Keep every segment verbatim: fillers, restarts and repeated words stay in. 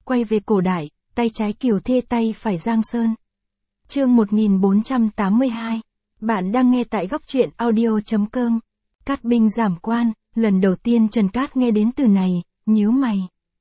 quay về cổ đại, tay trái Kiều Thê tay phải Giang Sơn. Chương một nghìn bốn trăm tám mươi hai. Bạn đang nghe tại góc truyện audio chấm com. Cát binh giảm quan, lần đầu tiên Trần Cát nghe đến từ này, nhíu mày.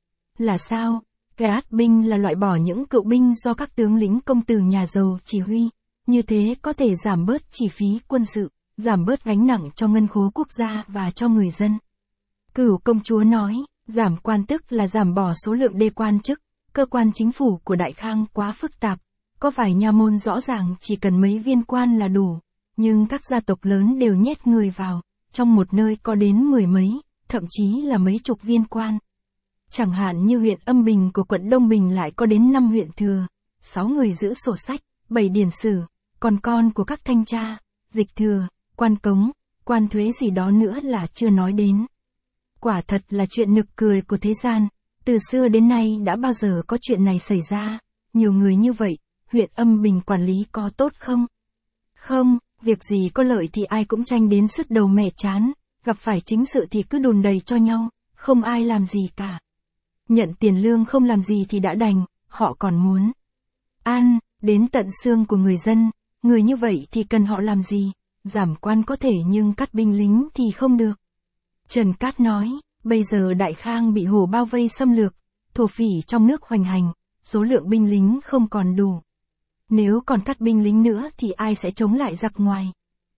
Là sao? Cát binh là loại bỏ những cựu binh do các tướng lĩnh công tử nhà giàu chỉ huy, như thế có thể giảm bớt chi phí quân sự, giảm bớt gánh nặng cho ngân khố quốc gia và cho người dân. Cửu công chúa nói, giảm quan tức là giảm bỏ số lượng đê quan chức, cơ quan chính phủ của Đại Khang quá phức tạp, có phải nha môn rõ ràng chỉ cần mấy viên quan là đủ, nhưng các gia tộc lớn đều nhét người vào, trong một nơi có đến mười mấy, thậm chí là mấy chục viên quan. Chẳng hạn như huyện Âm Bình của quận Đông Bình lại có đến năm huyện thừa, sáu người giữ sổ sách, bảy điển sử, còn con của các thanh tra, dịch thừa, quan cống, quan thuế gì đó nữa là chưa nói đến. Quả thật là chuyện nực cười của thế gian, từ xưa đến nay đã bao giờ có chuyện này xảy ra, nhiều người như vậy, huyện Âm Bình quản lý có tốt không? Không, việc gì có lợi thì ai cũng tranh đến sứt đầu mẻ chán, gặp phải chính sự thì cứ đùn đầy cho nhau, không ai làm gì cả. Nhận tiền lương không làm gì thì đã đành, họ còn muốn ăn đến tận xương của người dân, người như vậy thì cần họ làm gì? Giảm quan có thể nhưng cắt binh lính thì không được. Trần Cát nói, bây giờ Đại Khang bị Hồ bao vây xâm lược, thổ phỉ trong nước hoành hành, số lượng binh lính không còn đủ. Nếu còn cắt binh lính nữa thì ai sẽ chống lại giặc ngoài?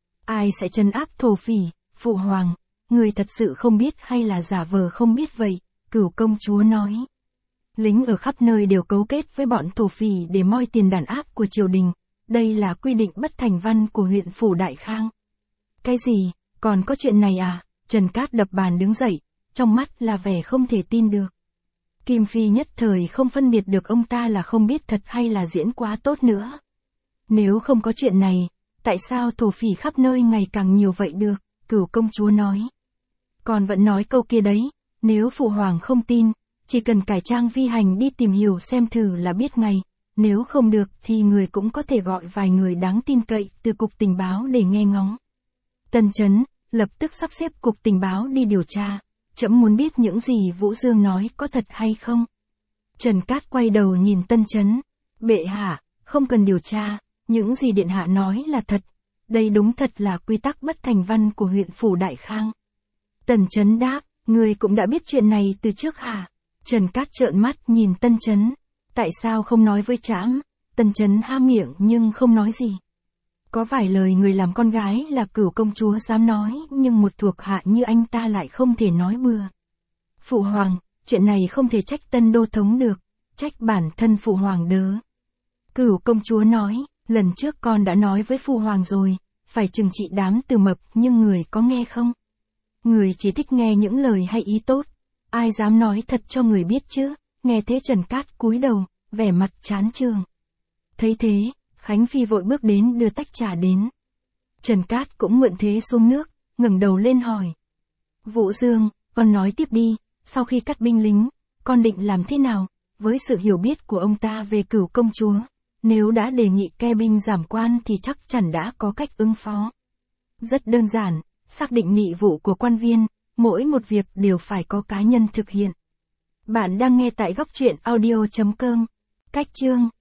Ai sẽ trấn áp thổ phỉ? Phụ hoàng, người thật sự không biết hay là giả vờ không biết vậy? Cửu công chúa nói. Lính ở khắp nơi đều cấu kết với bọn thổ phỉ để moi tiền đàn áp của triều đình. Đây là quy định bất thành văn của huyện phủ Đại Khang. Cái gì? Còn có chuyện này à? Trần Cát đập bàn đứng dậy, trong mắt là vẻ không thể tin được. Kim Phi nhất thời không phân biệt được ông ta là không biết thật hay là diễn quá tốt nữa. Nếu không có chuyện này, tại sao thổ phỉ khắp nơi ngày càng nhiều vậy được? Cửu công chúa nói. Còn vẫn nói câu kia đấy, nếu phụ hoàng không tin, chỉ cần cải trang vi hành đi tìm hiểu xem thử là biết ngay. Nếu không được thì người cũng có thể gọi vài người đáng tin cậy từ cục tình báo để nghe ngóng. Tân Chấn, lập tức sắp xếp cục tình báo đi điều tra. Trẫm muốn biết những gì Vũ Dương nói có thật hay không. Trần Cát quay đầu nhìn Tân Chấn. Bệ hạ, không cần điều tra, những gì điện hạ nói là thật. Đây đúng thật là quy tắc bất thành văn của huyện phủ Đại Khang. Tân Chấn đáp, người cũng đã biết chuyện này từ trước hả? Trần Cát trợn mắt nhìn Tân Chấn. Tại sao không nói với trẫm? Tân Chấn há miệng nhưng không nói gì. Có vài lời người làm con gái là Cửu công chúa dám nói, nhưng một thuộc hạ như anh ta lại không thể nói bừa. Phụ hoàng, chuyện này không thể trách Tân đô thống được, trách bản thân phụ hoàng đớ. Cửu công chúa nói, lần trước con đã nói với phụ hoàng rồi, phải trừng trị đám từ mập, nhưng người có nghe không? Người chỉ thích nghe những lời hay ý tốt, ai dám nói thật cho người biết chứ? Nghe thế Trần Cát cúi đầu, vẻ mặt chán chường. Thấy thế, Khánh Phi vội bước đến đưa tách trà đến. Trần Cát cũng mượn thế xuống nước, ngẩng đầu lên hỏi. Vũ Dương, con nói tiếp đi, sau khi cắt binh lính, con định làm thế nào? Với sự hiểu biết của ông ta về Cửu công chúa, nếu đã đề nghị kê binh giảm quan thì chắc chắn đã có cách ứng phó. Rất đơn giản, xác định nhiệm vụ của quan viên, mỗi một việc đều phải có cá nhân thực hiện. Bạn đang nghe tại góc truyện audio chấm com. Cách chương